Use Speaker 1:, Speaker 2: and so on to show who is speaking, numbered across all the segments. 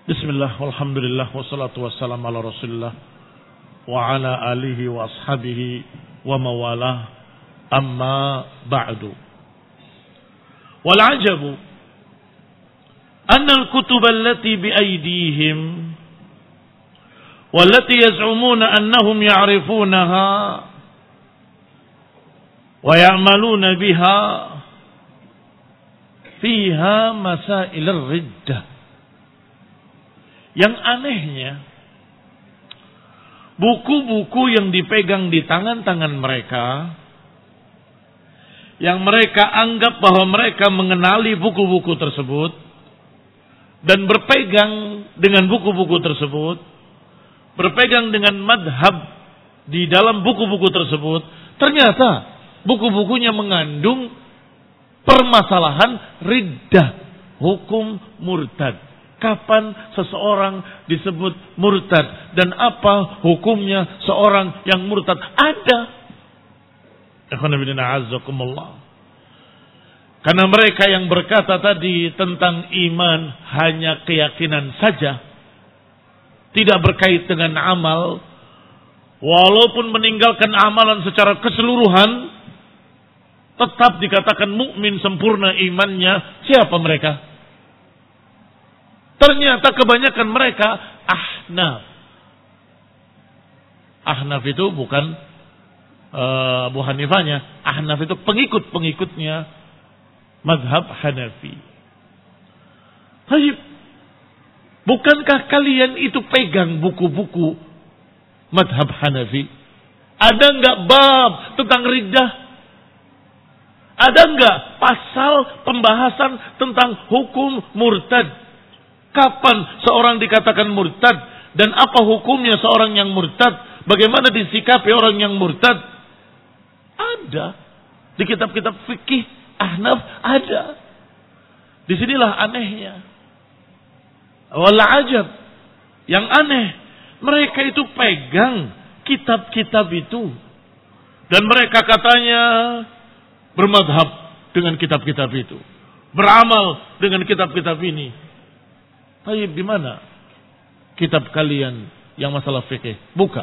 Speaker 1: Bismillah, walhamdulillah, wassalatu wassalamu ala rasulillah wa ala alihi wa ashabihi wa mawalah, amma ba'du. Wal ajabu anna al-kutub allati bi aydihim wallati yaz'umuna annahum ya'rifunaha wa ya'maluna biha fiha masail ar-riddah. Yang anehnya, buku-buku yang dipegang di tangan-tangan mereka, yang mereka anggap bahwa mereka mengenali buku-buku tersebut, dan berpegang dengan buku-buku tersebut, berpegang dengan madhab di dalam buku-buku tersebut, ternyata buku-bukunya mengandung permasalahan riddah, hukum murtad. Kapan seseorang disebut murtad dan apa hukumnya seorang yang murtad? Ada. Karena mereka yang berkata tadi tentang iman hanya keyakinan saja, tidak berkait dengan amal, walaupun meninggalkan amalan secara keseluruhan, tetap dikatakan mukmin sempurna imannya. Siapa mereka? Ternyata kebanyakan mereka Ahnaf. Ahnaf itu bukan Abu Hanifahnya. Ahnaf itu pengikut-pengikutnya mazhab Hanafi. Baik. Bukankah kalian itu pegang buku-buku mazhab Hanafi? Ada enggak bab tentang riddah? Ada enggak pasal pembahasan tentang hukum murtad? Kapan seorang dikatakan murtad dan apa hukumnya seorang yang murtad? Bagaimana disikapi orang yang murtad? Ada di kitab-kitab fikih Ahnaf ada. Disinilah anehnya. Wal ajab, yang aneh, mereka itu pegang kitab-kitab itu dan mereka katanya bermadhab dengan kitab-kitab itu, beramal dengan kitab-kitab ini. Baik, di mana kitab kalian yang masalah fikih? Buka.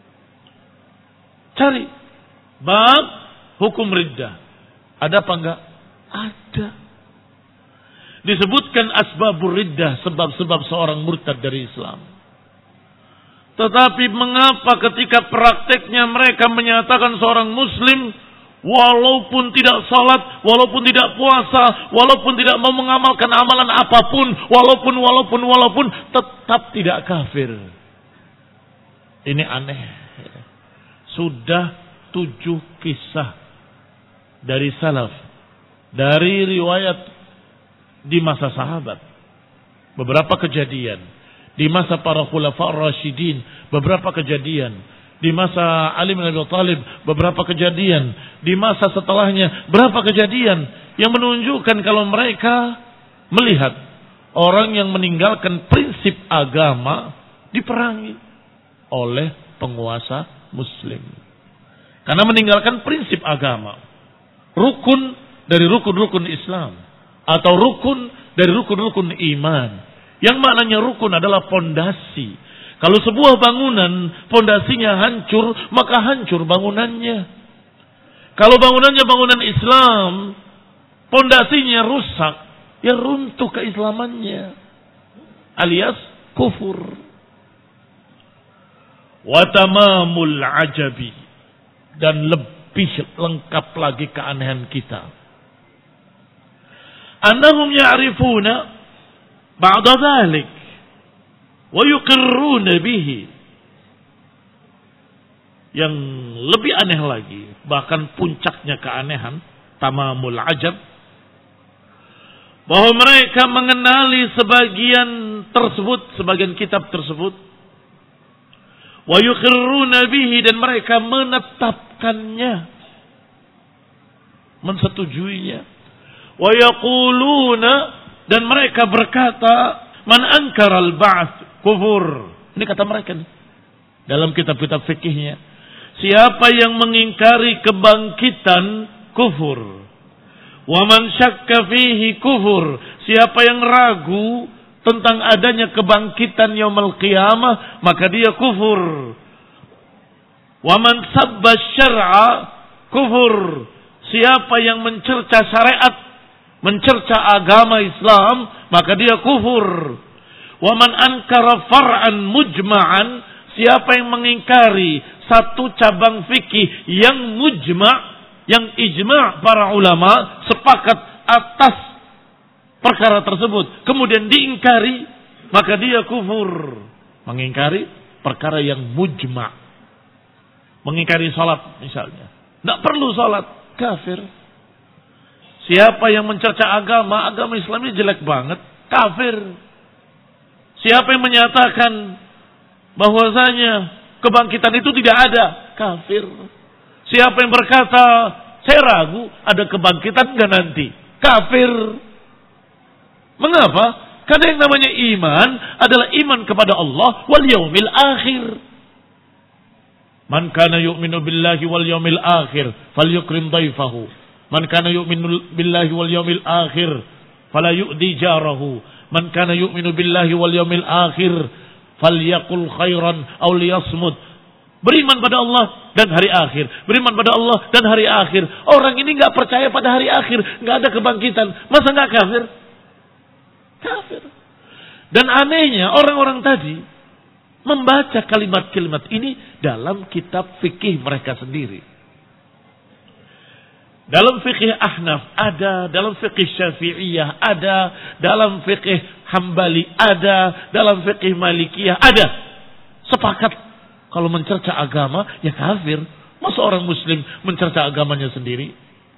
Speaker 1: Cari bab hukum riddah. Ada apa enggak? Ada. Disebutkan asbabur riddah, sebab-sebab seorang murtad dari Islam. Tetapi mengapa ketika prakteknya mereka menyatakan seorang muslim walaupun tidak salat, walaupun tidak puasa, walaupun tidak mau mengamalkan amalan apapun, walaupun tetap tidak kafir. Ini aneh. Sudah 7 kisah dari salaf, dari riwayat di masa sahabat, beberapa kejadian di masa para khulafa ar-rasyidin, beberapa kejadian di masa Ali bin Abi Thalib, beberapa kejadian di masa setelahnya, berapa kejadian yang menunjukkan kalau mereka melihat orang yang meninggalkan prinsip agama diperangi oleh penguasa muslim. Karena meninggalkan prinsip agama, rukun dari rukun-rukun Islam atau rukun dari rukun-rukun iman. Yang maknanya rukun adalah fondasi. Kalau sebuah bangunan fondasinya hancur, maka hancur bangunannya. Kalau bangunannya bangunan Islam, fondasinya rusak, ya runtuh keislamannya, alias kufur. Wa tamamul ajabi, dan lebih lengkap lagi keanehan kita. Annahum ya'rifuna ba'da dzalik wa yuqirruna bihi. Yang lebih aneh lagi, bahkan puncaknya keanehan, tamamul ajab, bahwa mereka mengenali sebagian tersebut, sebagian kitab tersebut, wa yuqirruna bihi, dan mereka menetapkannya, mensetujuinya, wa yaquluna, dan mereka berkata, man ankaral ba'ats kufur. Ini kata mereka nih, dalam kitab-kitab fikihnya, siapa yang mengingkari kebangkitan kufur. Wa man syakka fihi kufur, siapa yang ragu tentang adanya kebangkitan yaumul qiyamah, maka dia kufur. Wa man sabba syar'a kufur. Siapa yang mencerca syariat, mencerca agama Islam, maka dia kufur. Wa man ankara far'an mujma'an, siapa yang mengingkari satu cabang fikih yang mujma', yang ijma' para ulama sepakat atas perkara tersebut, kemudian diingkari, maka dia kufur. Mengingkari perkara yang mujma'. Mengingkari salat misalnya. Tidak perlu salat, kafir. Siapa yang mencerca agama Islam ini jelek banget, kafir. Siapa yang menyatakan bahwasanya kebangkitan itu tidak ada, kafir. Siapa yang berkata, saya ragu ada kebangkitan enggak nanti, kafir. Mengapa? Karena yang namanya iman adalah iman kepada Allah wal yaumil akhir. Man kana yu'minu billahi wal yaumil akhir falyukrim dhaifahu. Man kana yu'minu billahi wal yaumil akhir fala yu'di jarahu. Man kana yu'minu billahi wal yaumil akhir falyaqul khairan aw liyasmut. Beriman pada Allah dan hari akhir. Beriman pada Allah dan hari akhir. Orang ini enggak percaya pada hari akhir, enggak ada kebangkitan. Masa enggak kafir? Kafir. Dan anehnya orang-orang tadi membaca kalimat-kalimat ini dalam kitab fikih mereka sendiri. Dalam fikih Ahnaf ada, dalam fikih Syafi'iyah ada, dalam fikih Hambali ada, dalam fikih Malikiyah ada. Sepakat kalau mencerca agama ya kafir. Masa orang muslim mencerca agamanya sendiri?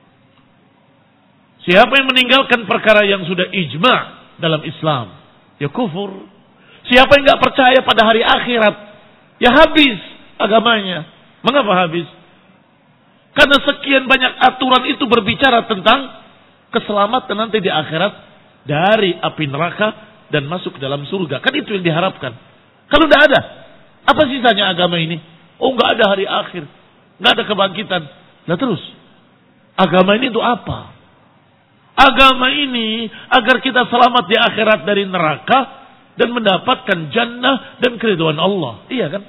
Speaker 1: Siapa yang meninggalkan perkara yang sudah ijma' dalam Islam, ya kufur. Siapa yang enggak percaya pada hari akhirat, ya habis agamanya. Mengapa habis? Karena sekian banyak aturan itu berbicara tentang keselamatan nanti di akhirat dari api neraka dan masuk ke dalam surga. Kan itu yang diharapkan. Kalau tidak ada, apa sisanya agama ini? Oh, enggak ada hari akhir, enggak ada kebangkitan. Nah terus, agama ini untuk apa? Agama ini agar kita selamat di akhirat dari neraka dan mendapatkan jannah dan keridhaan Allah. Iya kan?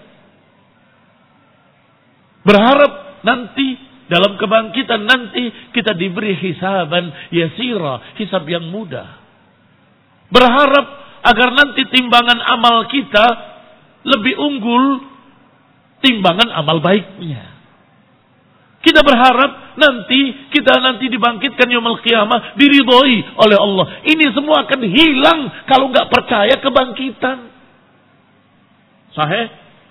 Speaker 1: Berharap nanti dalam kebangkitan nanti kita diberi hisaban yasira, hisab yang mudah. Berharap agar nanti timbangan amal kita lebih unggul timbangan amal baiknya. Kita berharap kita nanti dibangkitkan yaumul qiyamah, diridhoi oleh Allah. Ini semua akan hilang kalau enggak percaya kebangkitan. Sahih?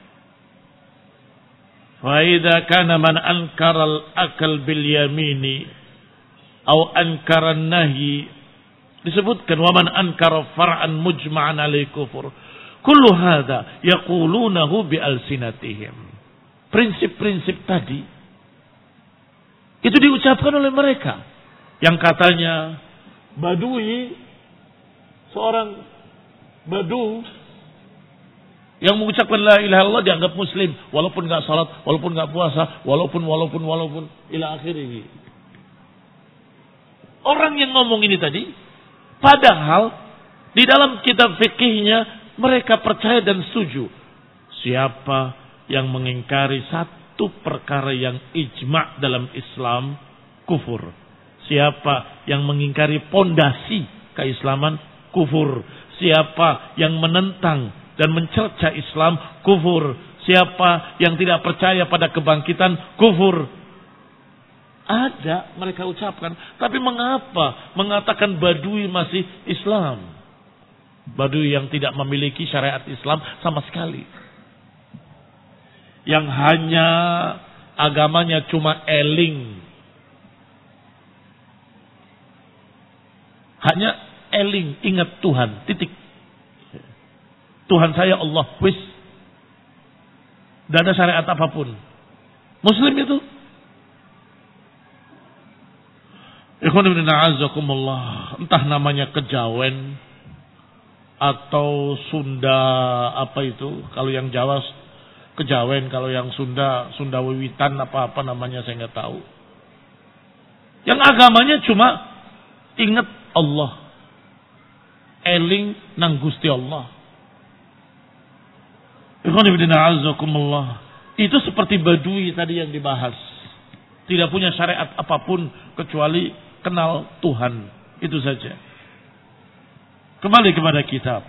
Speaker 1: Fa idza kana man ankara al-akal bil yamini aw ankara an-nahyi, disebutkan wa man ankara far'an mujma'an alaihi kufur. Kullu hadza yaqulunahu bi alsinatihim. Prinsip-prinsip tadi itu diucapkan oleh mereka yang katanya Badui, seorang Badu yang mengucapkan la ilaha illallah dianggap muslim walaupun enggak salat, walaupun enggak puasa, walaupun ila akhirih. Orang yang ngomong ini tadi padahal di dalam kitab fikihnya mereka percaya dan setuju. Siapa yang mengingkari satu perkara yang ijma' dalam Islam, kufur. Siapa yang mengingkari pondasi keislaman, kufur. Siapa yang menentang dan mencerca Islam, kufur. Siapa yang tidak percaya pada kebangkitan, kufur. Ada mereka ucapkan. Tapi mengapa mengatakan Badui masih Islam? Badui yang tidak memiliki syariat Islam sama sekali. Yang hanya agamanya cuma eling. Hanya eling, ingat Tuhan, titik. Tuhan saya Allah, wis. Tidak ada syariat apapun. Muslim itu. Ikhwan ibn a'azzakumullah. Entah namanya kejawen atau Sunda apa itu. Kalau yang Jawa kejawen, kalau yang Sunda Wiwitan apa namanya saya nggak tahu. Yang agamanya cuma ingat Allah. eling nang Gusti Allah. Ikhwan fillah azakumullah. Itu seperti badui tadi yang dibahas. Tidak punya syariat apapun kecuali kenal Tuhan. Itu saja. Kembali kepada kitab.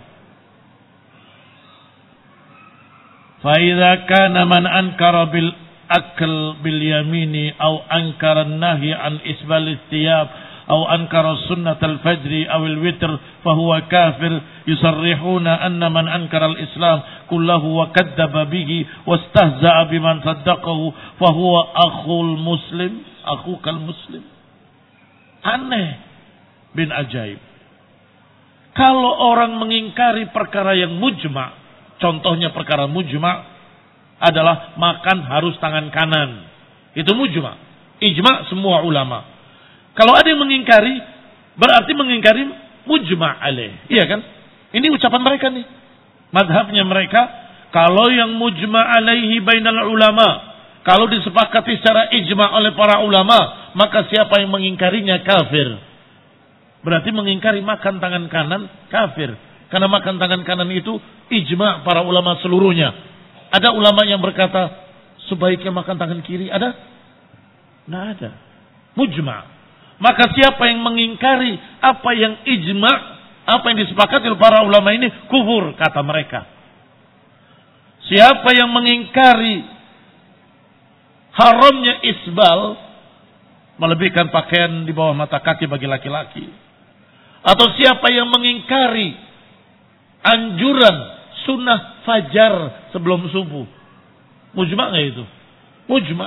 Speaker 1: فَإِذَا كَانَ مَنْ أَنْكَرَ بِالْأَكْلِ بِالْيَمِينِ أَوْ أَنْكَرَ النَّهْيِ عَنْ إِسْبَالِ الثِّيَابِ أَوْ أَنْكَرَ سُنَّةَ الْفَجْرِ أَوْ الْوِتْرِ فَهُوَ كَافِرٌ يُصَرِّحُونَ أَنَّ مَنْ أَنْكَرَ الْإِسْلَامَ كُلَّهُ وَكَذَّبَ بِهِ وَاسْتَهْزَأَ بِمَنْ صَدَّقَهُ فَهُوَ أَخُوكَ الْمُسْلِمِ. Aneh bin ajaib. Kalau orang mengingkari perkara yang mujma', contohnya perkara mujma' adalah makan harus tangan kanan. Itu mujma'. Ijma' semua ulama. Kalau ada yang mengingkari, berarti mengingkari mujma' alaih. Iya kan? Ini ucapan mereka nih. Madhabnya mereka, kalau yang mujma' alaihi bainal ulama, kalau disepakati secara ijma' oleh para ulama, maka siapa yang mengingkarinya kafir. Berarti mengingkari makan tangan kanan kafir. Karena makan tangan kanan itu ijma' para ulama seluruhnya. Ada ulama yang berkata sebaiknya makan tangan kiri, ada? Tidak ada. Mujma'. Maka siapa yang mengingkari apa yang ijma', apa yang disepakati oleh para ulama ini, kufur kata mereka. Siapa yang mengingkari haramnya isbal, melebihkan pakaian di bawah mata kaki bagi laki-laki, atau siapa yang mengingkari anjuran sunnah fajar sebelum subuh, mujma' nggak itu? Mujma'.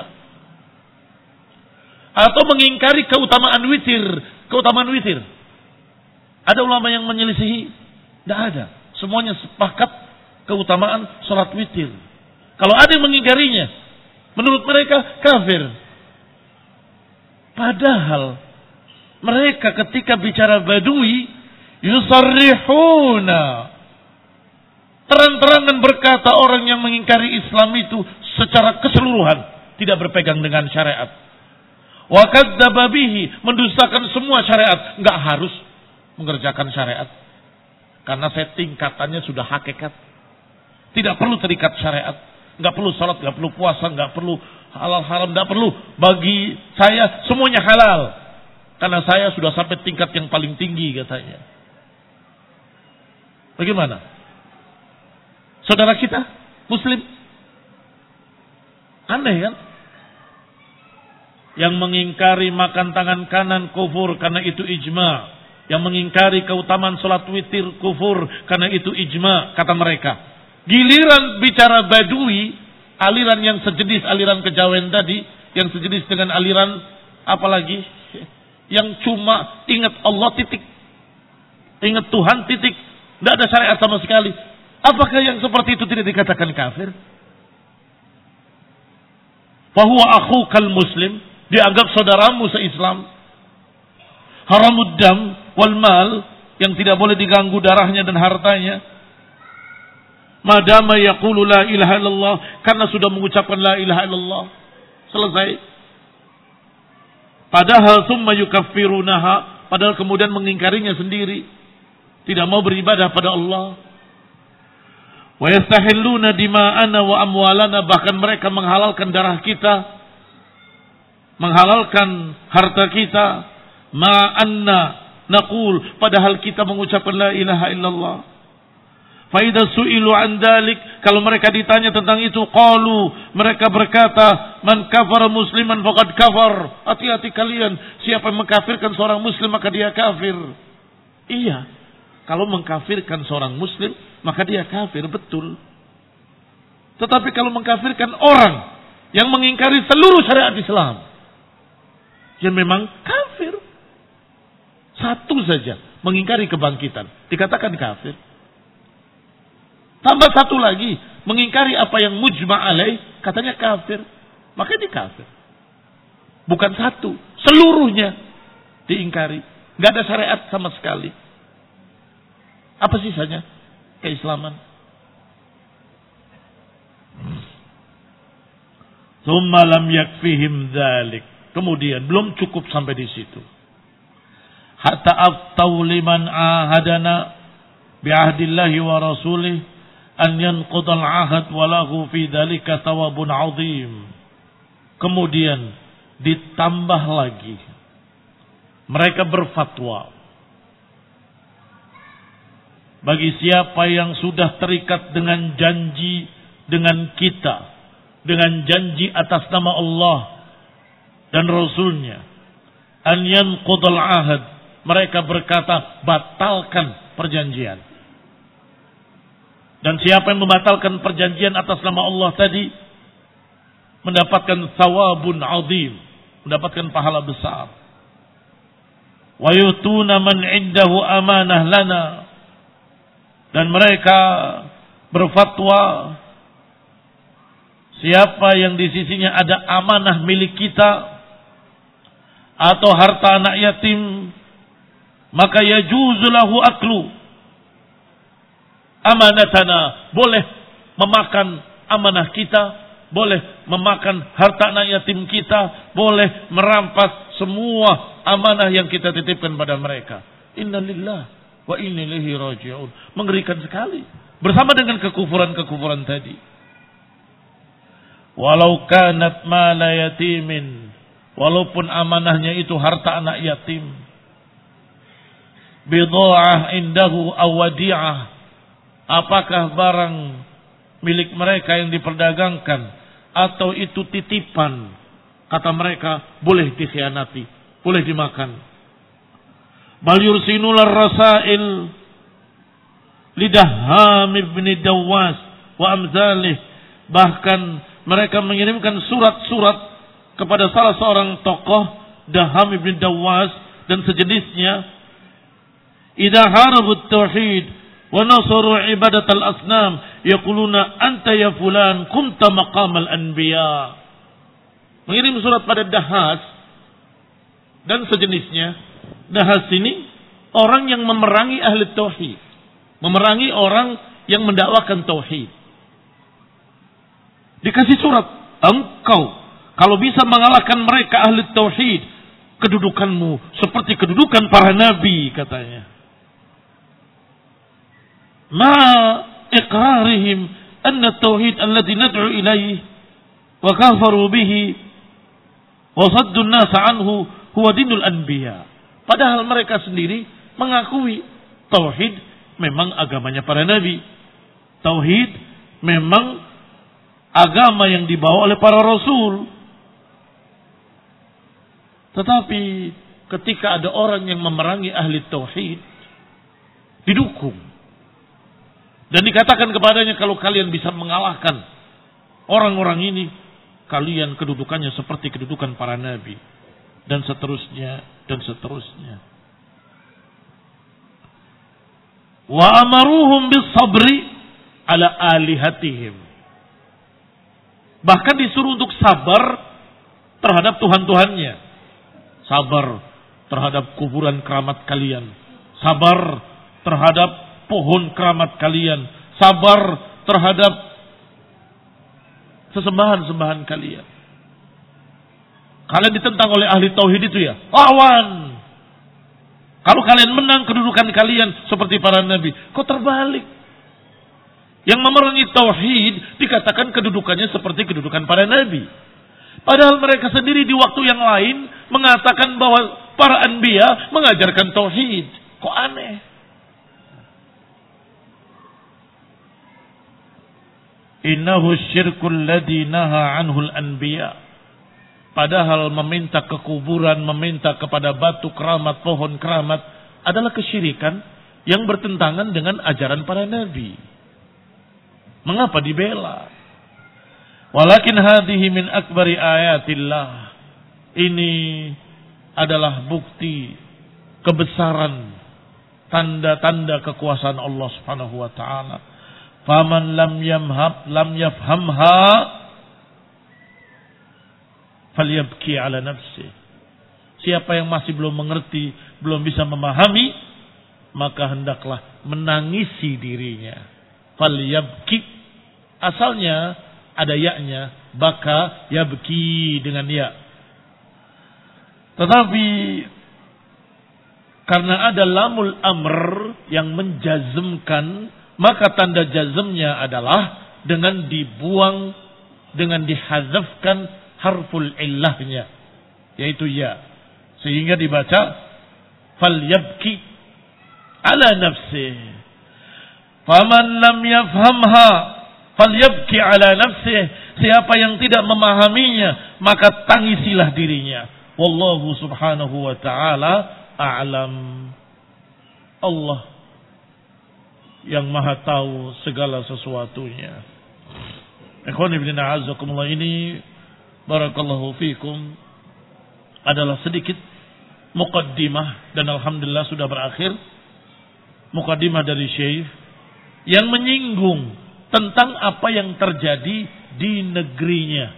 Speaker 1: Atau mengingkari keutamaan witir. Ada ulama yang menyelisihi? Tidak ada. Semuanya sepakat keutamaan salat witir. Kalau ada yang mengingkarinya, menurut mereka kafir. Padahal mereka ketika bicara badui, yusarrihuna, terang-terangan berkata orang yang mengingkari Islam itu secara keseluruhan tidak berpegang dengan syariat. Wa kadzdzaba bihi, mendustakan semua syariat, enggak harus mengerjakan syariat. Karena saya tingkatannya sudah hakikat. Tidak perlu terikat syariat, enggak perlu salat, enggak perlu puasa, enggak perlu halal haram, enggak perlu. Bagi saya semuanya halal. Karena saya sudah sampai tingkat yang paling tinggi katanya. Bagaimana? Saudara kita Muslim, aneh kan? Yang mengingkari makan tangan kanan kufur karena itu ijma'. Yang mengingkari keutamaan salat witir kufur karena itu ijma', kata mereka. Giliran bicara badui, aliran yang sejenis aliran kejawen tadi, yang sejenis dengan aliran apalagi yang cuma ingat Allah titik, ingat Tuhan titik, tidak ada syariat sama sekali. Apakah yang seperti itu tidak dikatakan kafir? Fahuwa akhukal muslim, dianggap saudaramu se-Islam. Haramud dam wal mal, yang tidak boleh diganggu darahnya dan hartanya. Madama yaqulu la ilaha illallah, karena sudah mengucapkan la ilaha illallah. Selesai. Padahal summa yukaffirunaha, padahal kemudian mengingkarinya sendiri. Tidak mau beribadah pada Allah. Wa yastahilluna dima'ana wa amwalana, bahkan mereka menghalalkan darah kita, menghalalkan harta kita. Ma'anna naqul, padahal kita mengucapkan la ilaha illallah. Fa idza su'ilu an dzalik, kalau mereka ditanya tentang itu, qalu, mereka berkata, man kafara musliman faqad kafar. Hati-hati kalian, siapa yang mengkafirkan seorang muslim maka dia kafir. Iya, kalau mengkafirkan seorang muslim maka dia kafir, betul. Tetapi kalau mengkafirkan orang yang mengingkari seluruh syariat Islam, yang memang kafir. Satu saja, mengingkari kebangkitan, dikatakan kafir. Tambah satu lagi, mengingkari apa yang mujma' alaih, katanya kafir. Maka dia kafir. Bukan satu, seluruhnya diingkari. Gak ada syariat sama sekali. Apa sisanya? Keislaman. Tsumma lam yakfihim dzalik. Kemudian belum cukup sampai di situ. Hatta aftau liman ahadana, bi'ahdillahi wa rasulih an yanqudal ahad wa lahu fi dzalika thawabun 'azim. Kemudian ditambah lagi mereka berfatwa, bagi siapa yang sudah terikat dengan janji dengan kita, dengan janji atas nama Allah dan Rasulnya, an yanqudal ahad, mereka berkata batalkan perjanjian. Dan siapa yang membatalkan perjanjian atas nama Allah tadi mendapatkan thawabun 'azim, mendapatkan pahala besar. Wa yutuna man 'indahu amanah lana, dan mereka berfatwa siapa yang di sisinya ada amanah milik kita atau harta anak yatim, maka yajuzu lahu aklu amanatana, boleh memakan amanah kita, boleh memakan harta anak yatim kita, boleh merampas semua amanah yang kita titipkan pada mereka. Innalillah wa inna ilaihi raji'un. Mengerikan sekali. Bersama dengan kekufuran-kekufuran tadi. Walau kanat mala yatimin, walaupun amanahnya itu harta anak yatim, bidha'ah indahu aw wadi'ah, apakah barang milik mereka yang diperdagangkan atau itu titipan, kata mereka boleh dikhianati, boleh dimakan. Bal yursinul rasail lidaham ibn Dawwas wa amzalih, bahkan mereka mengirimkan surat-surat kepada salah seorang tokoh, Daham ibn Dawwas dan sejenisnya, idza harabut tauhid wa nasaru ibadat al-asnam yaquluna anta ya fulan kunta maqamal anbiya. Mengirim surat pada Dahas dan sejenisnya. Dahas ini orang yang memerangi ahli tauhid, memerangi orang yang mendakwakan tauhid. Dikasih surat, engkau kalau bisa mengalahkan mereka ahli tauhid, kedudukanmu seperti kedudukan para nabi, katanya. Ma iqrarihim anna tauhid alladhi nad'u ilaihi wa kafaru bihi wa saddu an-nasa anhu huwa dinul anbiya. Padahal mereka sendiri mengakui tauhid memang agamanya para nabi. Tauhid memang agama yang dibawa oleh para rasul. Tetapi ketika ada orang yang memerangi ahli tauhid, didukung. Dan dikatakan kepadanya, kalau kalian bisa mengalahkan orang-orang ini, kalian kedudukannya seperti kedudukan para nabi. Dan seterusnya, dan seterusnya. Wa amaruhum bis sabri ala alihatihim. Bahkan disuruh untuk sabar terhadap Tuhan-Tuhannya. Sabar terhadap kuburan keramat kalian. Sabar terhadap pohon keramat kalian. Sabar terhadap sesembahan-sembahan kalian. Kalian ditentang oleh ahli tauhid itu ya, lawan. Kalau kalian menang, kedudukan kalian seperti para nabi. Kok terbalik? Yang memerangi tauhid dikatakan kedudukannya seperti kedudukan para nabi. Padahal mereka sendiri di waktu yang lain mengatakan bahwa para anbiya mengajarkan tauhid. Kok aneh? Innahu syirkul ladzi naha anhul anbiya. Padahal meminta ke kuburan, meminta kepada batu keramat, pohon keramat adalah kesyirikan yang bertentangan dengan ajaran para nabi. Mengapa dibela? Walakin hadhihi min akbari ayatillah. Ini adalah bukti kebesaran, tanda-tanda kekuasaan Allah Subhanahu wa taala. Faman lam yafhamha falyabki ala nafsi. Siapa yang masih belum mengerti, belum bisa memahami, maka hendaklah menangisi dirinya. Falyabki, asalnya ada ya-nya, baka yabki dengan ya. Tetapi Karena ada lamul amr yang menjazmkan, maka tanda jazmnya adalah dengan dibuang, dengan dihadzafkan harful illahnya, yaitu ya. Sehingga dibaca falyabki ala nafsihi. Faman lam yafhamha falyabki ala nafsihi. Siapa yang tidak memahaminya, maka tangisilah dirinya. Wallahu subhanahu wa ta'ala a'lam. Allah yang maha tahu segala sesuatunya. Ikhwan ibn a'azzakumullah, ini barakallahu fikum adalah sedikit muqaddimah, dan alhamdulillah sudah berakhir muqaddimah dari Syekh yang menyinggung tentang apa yang terjadi di negerinya.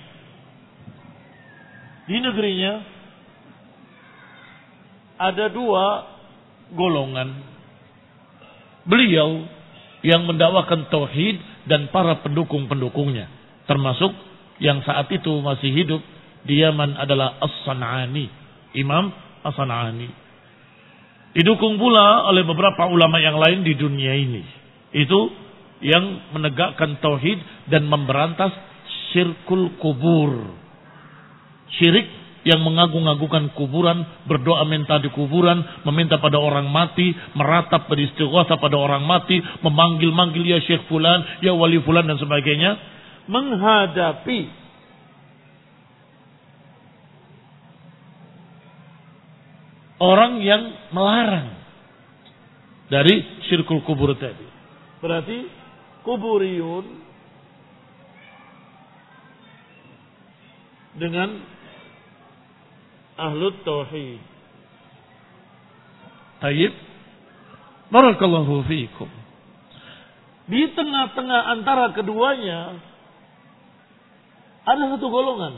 Speaker 1: Di negerinya ada dua golongan. Beliau yang mendakwakan tauhid dan para pendukung-pendukungnya, termasuk yang saat itu masih hidup di Yaman adalah As-San'ani, Imam As-San'ani. Didukung pula oleh beberapa ulama yang lain di dunia ini. Itu yang menegakkan tauhid dan memberantas syirkul kubur. Syirik yang mengagung-agungkan kuburan, berdoa minta di kuburan, meminta pada orang mati, meratap beristighatsah pada orang mati, memanggil-manggil ya Syekh fulan, ya wali fulan dan sebagainya, menghadapi orang yang melarang dari syirkul kubur tadi. Berarti kuburiyun dengan ahlut tauhid. Tayyib. Barakallahu fiikum. Di tengah-tengah antara keduanya ada satu golongan.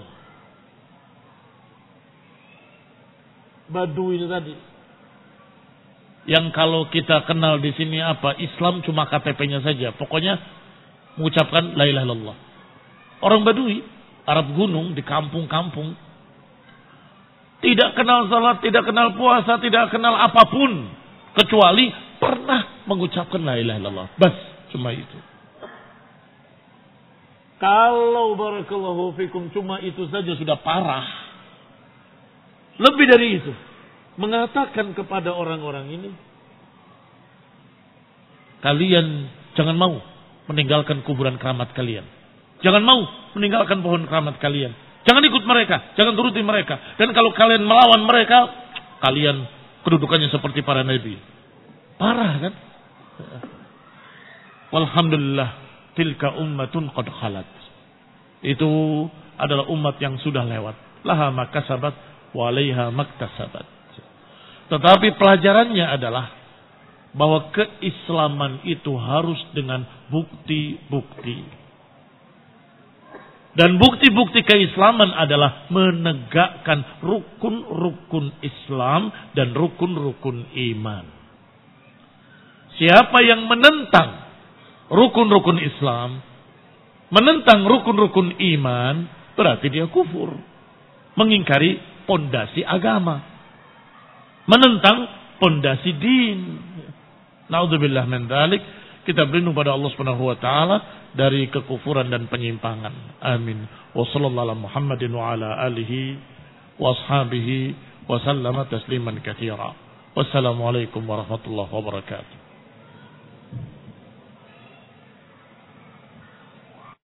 Speaker 1: Badui tadi. Yang kalau kita kenal di sini apa? Islam cuma KTP-nya saja. Pokoknya mengucapkan la ilaha illallah. Orang Badui, Arab gunung di kampung-kampung, tidak kenal salat, tidak kenal puasa, tidak kenal apapun kecuali pernah mengucapkan la ilaha illallah. Bas, cuma itu. Kalau barakallahu fikum cuma itu saja sudah parah. Lebih dari itu, mengatakan kepada orang-orang ini, kalian jangan mau meninggalkan kuburan keramat kalian. Jangan mau meninggalkan pohon keramat kalian. Jangan ikut mereka, jangan turuti mereka. Dan kalau kalian melawan mereka, kalian kedudukannya seperti para nabi. Parah kan? Walhamdulillah, tilka ummatun qad khalat. Itu adalah umat yang sudah lewat. Laha makasabat wa 'alaiha maktasabat. Tetapi pelajarannya adalah bahwa keislaman itu harus dengan bukti-bukti. Dan bukti-bukti keislaman adalah menegakkan rukun-rukun Islam dan rukun-rukun iman. Siapa yang menentang rukun-rukun Islam, menentang rukun-rukun iman, berarti dia kufur. Mengingkari pondasi agama. Menentang pondasi din. Na'udzubillah min dzalik. Kita berlindung pada Allah Subhanahu wa taala dari kekufuran dan penyimpangan. Amin. Wa sallallahu ala Muhammadin wa ala alihi wa ashabihi wa sallama tasliman katsira. Wassalamualaikum warahmatullahi wabarakatuh.